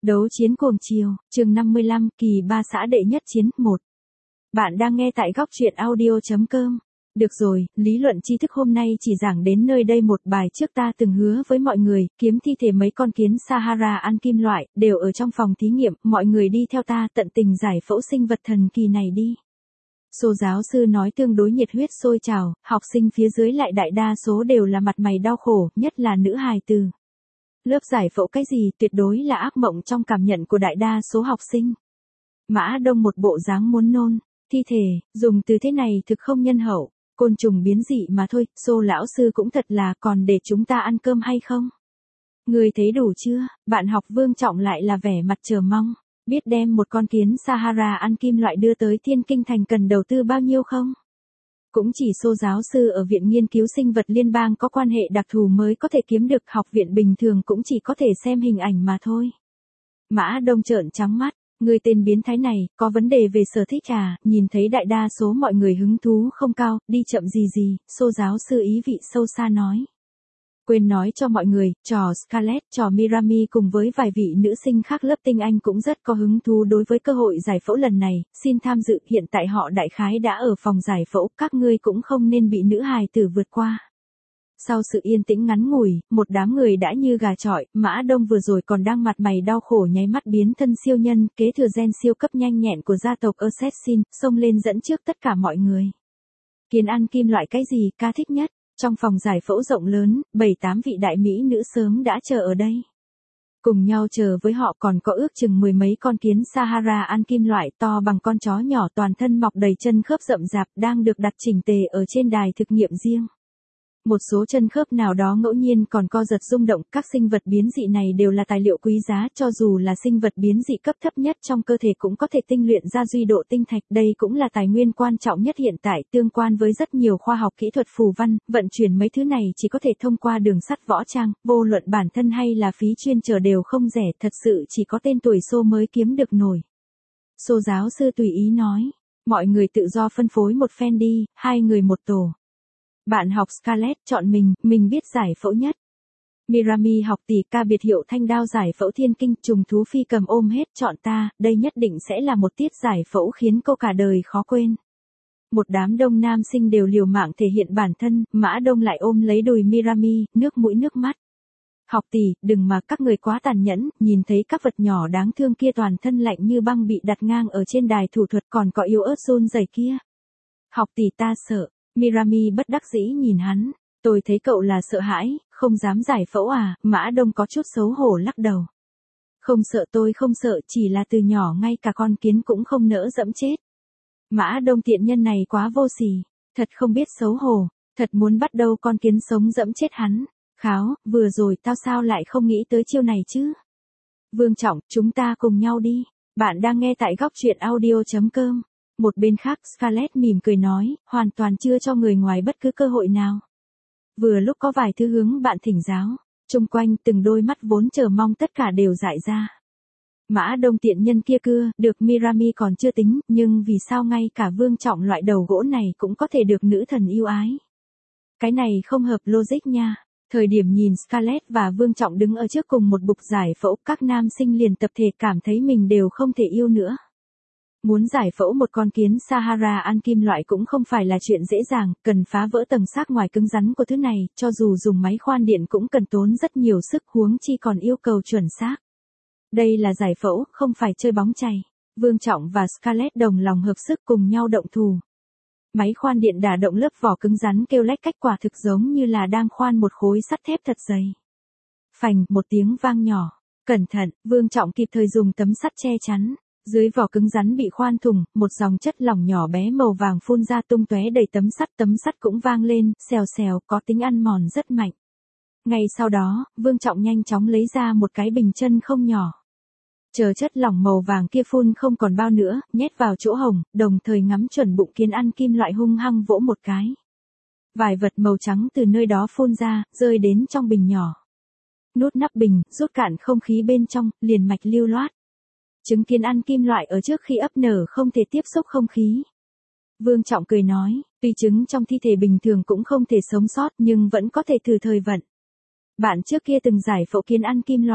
Đấu chiến cuồng chiều, chương 55, kỳ 3 xã đệ nhất chiến 1. Bạn đang nghe tại góc truyện audio.com. Được rồi, lý luận tri thức hôm nay chỉ giảng đến nơi đây. Một bài trước ta từng hứa với mọi người, kiếm thi thể mấy con kiến Sahara ăn kim loại, đều ở trong phòng thí nghiệm, mọi người đi theo ta tận tình giải phẫu sinh vật thần kỳ này đi. Số giáo sư nói tương đối nhiệt huyết sôi trào, học sinh phía dưới lại đại đa số đều là mặt mày đau khổ, nhất là nữ hài tử. Lớp giải phẫu cái gì tuyệt đối là ác mộng trong cảm nhận của đại đa số học sinh. Mã Đông một bộ dáng muốn nôn, thi thể, dùng từ thế này thực không nhân hậu, côn trùng biến dị mà thôi, Xô lão sư cũng thật là còn để chúng ta ăn cơm hay không? Người thấy đủ chưa? Bạn học Vương Trọng lại là vẻ mặt chờ mong, biết đem một con kiến Sahara ăn kim loại đưa tới Thiên Kinh Thành cần đầu tư bao nhiêu không? Cũng chỉ Xô giáo sư ở Viện Nghiên cứu Sinh vật Liên bang có quan hệ đặc thù mới có thể kiếm được, học viện bình thường cũng chỉ có thể xem hình ảnh mà thôi. Mã Đông trợn trắng mắt, người tên biến thái này, có vấn đề về sở thích à? Nhìn thấy đại đa số mọi người hứng thú không cao, đi chậm gì, Xô giáo sư ý vị sâu xa nói. Quên nói cho mọi người, trò Scarlett, trò Mirami cùng với vài vị nữ sinh khác lớp tinh Anh cũng rất có hứng thú đối với cơ hội giải phẫu lần này, xin tham dự, hiện tại họ đại khái đã ở phòng giải phẫu, các ngươi cũng không nên bị nữ hài tử vượt qua. Sau sự yên tĩnh ngắn ngủi, một đám người đã như gà chọi, Mã Đông vừa rồi còn đang mặt mày đau khổ nháy mắt biến thân siêu nhân, kế thừa gen siêu cấp nhanh nhẹn của gia tộc Assassin, xông lên dẫn trước tất cả mọi người. Kiến ăn kim loại cái gì ca thích nhất? Trong phòng giải phẫu rộng lớn, 7-8 vị đại mỹ nữ sớm đã chờ ở đây. Cùng nhau chờ với họ còn có ước chừng 10 mấy con kiến Sahara ăn kim loại to bằng con chó nhỏ, toàn thân mọc đầy chân khớp rậm rạp, đang được đặt chỉnh tề ở trên đài thực nghiệm riêng. Một số chân khớp nào đó ngẫu nhiên còn co giật rung động, các sinh vật biến dị này đều là tài liệu quý giá, cho dù là sinh vật biến dị cấp thấp nhất trong cơ thể cũng có thể tinh luyện ra duy độ tinh thạch, đây cũng là tài nguyên quan trọng nhất hiện tại, tương quan với rất nhiều khoa học kỹ thuật phù văn, vận chuyển mấy thứ này chỉ có thể thông qua đường sắt võ trang, vô luận bản thân hay là phí chuyên trở đều không rẻ, thật sự chỉ có tên tuổi Xô mới kiếm được nổi. Xô giáo sư tùy ý nói, mọi người tự do phân phối một phen đi, 2 người một tổ. Bạn học Scarlett chọn mình biết giải phẫu nhất. Mirami học tỷ ca biệt hiệu thanh đao giải phẫu thiên kinh, trùng thú phi cầm ôm hết, chọn ta, đây nhất định sẽ là một tiết giải phẫu khiến cô cả đời khó quên. Một đám đông nam sinh đều liều mạng thể hiện bản thân, Mã Đông lại ôm lấy đùi Mirami, nước mũi nước mắt. Học tỷ, đừng mà các người quá tàn nhẫn, nhìn thấy các vật nhỏ đáng thương kia toàn thân lạnh như băng bị đặt ngang ở trên đài thủ thuật, còn có yếu ớt run rẩy kia. Học tỷ ta sợ. Mirami bất đắc dĩ nhìn hắn, tôi thấy cậu là sợ hãi, không dám giải phẫu à? Mã Đông có chút xấu hổ lắc đầu. Không sợ, tôi không sợ, chỉ là từ nhỏ ngay cả con kiến cũng không nỡ dẫm chết. Mã Đông tiện nhân này quá vô sỉ, thật không biết xấu hổ, thật muốn bắt đầu con kiến sống dẫm chết hắn. Kháo, vừa rồi tao sao lại không nghĩ tới chiêu này chứ? Vương Trọng, chúng ta cùng nhau đi. Bạn đang nghe tại góc truyện audio.com. Một bên khác Scarlett mỉm cười nói, hoàn toàn chưa cho người ngoài bất cứ cơ hội nào. Vừa lúc có vài thứ hướng bạn thỉnh giáo, chung quanh từng đôi mắt vốn chờ mong tất cả đều dại ra. Mã Đông tiện nhân kia cưa, được Mirami còn chưa tính, nhưng vì sao ngay cả Vương Trọng loại đầu gỗ này cũng có thể được nữ thần yêu ái? Cái này không hợp logic nha. Thời điểm nhìn Scarlett và Vương Trọng đứng ở trước cùng một bục giải phẫu, các nam sinh liền tập thể cảm thấy mình đều không thể yêu nữa. Muốn giải phẫu một con kiến Sahara ăn kim loại cũng không phải là chuyện dễ dàng, cần phá vỡ tầng xác ngoài cứng rắn của thứ này, cho dù dùng máy khoan điện cũng cần tốn rất nhiều sức, huống chi còn yêu cầu chuẩn xác. Đây là giải phẫu, không phải chơi bóng chày. Vương Trọng và Scarlett đồng lòng hợp sức cùng nhau động thủ. Máy khoan điện đả động lớp vỏ cứng rắn kêu lách cách, quả thực giống như là đang khoan một khối sắt thép thật dày. Phành, một tiếng vang nhỏ. Cẩn thận, Vương Trọng kịp thời dùng tấm sắt che chắn. Dưới vỏ cứng rắn bị khoan thủng, một dòng chất lỏng nhỏ bé màu vàng phun ra tung tóe đầy tấm sắt cũng vang lên, xèo xèo, có tính ăn mòn rất mạnh. Ngay sau đó, Vương Trọng nhanh chóng lấy ra một cái bình chân không nhỏ. Chờ chất lỏng màu vàng kia phun không còn bao nữa, nhét vào chỗ hồng, đồng thời ngắm chuẩn bụng kiến ăn kim loại hung hăng vỗ một cái. Vài vật màu trắng từ nơi đó phun ra, rơi đến trong bình nhỏ. Nút nắp bình, rút cạn không khí bên trong, liền mạch lưu loát. Trứng kiến ăn kim loại ở trước khi ấp nở không thể tiếp xúc không khí. Vương Trọng cười nói, tuy trứng trong thi thể bình thường cũng không thể sống sót nhưng vẫn có thể thử thời vận. Bạn trước kia từng giải phẫu kiến ăn kim loại.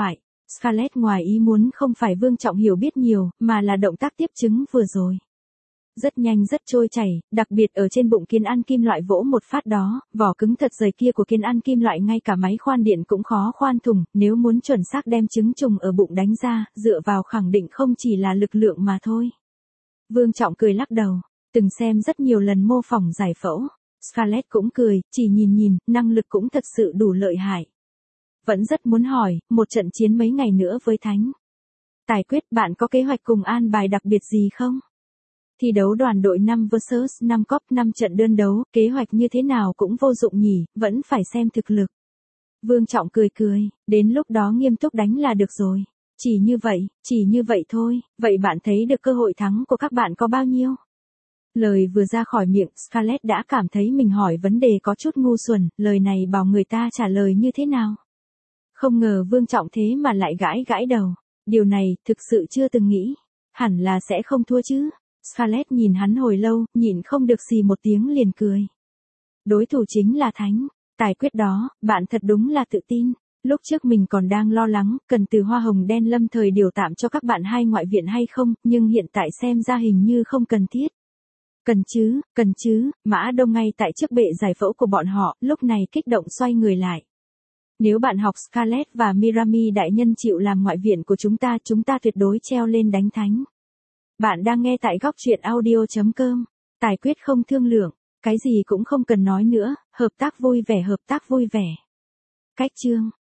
Scarlett ngoài ý muốn không phải Vương Trọng hiểu biết nhiều, mà là động tác tiếp chứng vừa rồi. Rất nhanh rất trôi chảy, đặc biệt ở trên bụng kiến ăn kim loại vỗ một phát đó, vỏ cứng thật dày kia của kiến ăn kim loại ngay cả máy khoan điện cũng khó khoan thủng, nếu muốn chuẩn xác đem trứng trùng ở bụng đánh ra, dựa vào khẳng định không chỉ là lực lượng mà thôi. Vương Trọng cười lắc đầu, từng xem rất nhiều lần mô phỏng giải phẫu. Scarlett cũng cười, chỉ nhìn, năng lực cũng thật sự đủ lợi hại. Vẫn rất muốn hỏi, một trận chiến mấy ngày nữa với Thánh Tài Quyết, bạn có kế hoạch cùng an bài đặc biệt gì không? Thi đấu đoàn đội 5 vs 5 cop 5 trận đơn đấu, kế hoạch như thế nào cũng vô dụng nhỉ, vẫn phải xem thực lực. Vương Trọng cười, đến lúc đó nghiêm túc đánh là được rồi. Chỉ như vậy thôi, vậy bạn thấy được cơ hội thắng của các bạn có bao nhiêu? Lời vừa ra khỏi miệng, Scarlett đã cảm thấy mình hỏi vấn đề có chút ngu xuẩn, lời này bảo người ta trả lời như thế nào? Không ngờ Vương Trọng thế mà lại gãi đầu. Điều này, thực sự chưa từng nghĩ. Hẳn là sẽ không thua chứ. Scarlett nhìn hắn hồi lâu, nhịn không được xì một tiếng liền cười. Đối thủ chính là Thánh Tài Quyết đó, bạn thật đúng là tự tin. Lúc trước mình còn đang lo lắng, cần từ hoa hồng đen lâm thời điều tạm cho các bạn hai ngoại viện hay không, nhưng hiện tại xem ra hình như không cần thiết. Cần chứ, Mã Đông ngay tại trước bệ giải phẫu của bọn họ, lúc này kích động xoay người lại. Nếu bạn học Scarlett và Mirami đại nhân chịu làm ngoại viện của chúng ta tuyệt đối treo lên đánh Thánh. Bạn đang nghe tại góc truyện audio.com. Tài Quyết không thương lượng, cái gì cũng không cần nói nữa, hợp tác vui vẻ. Cách chương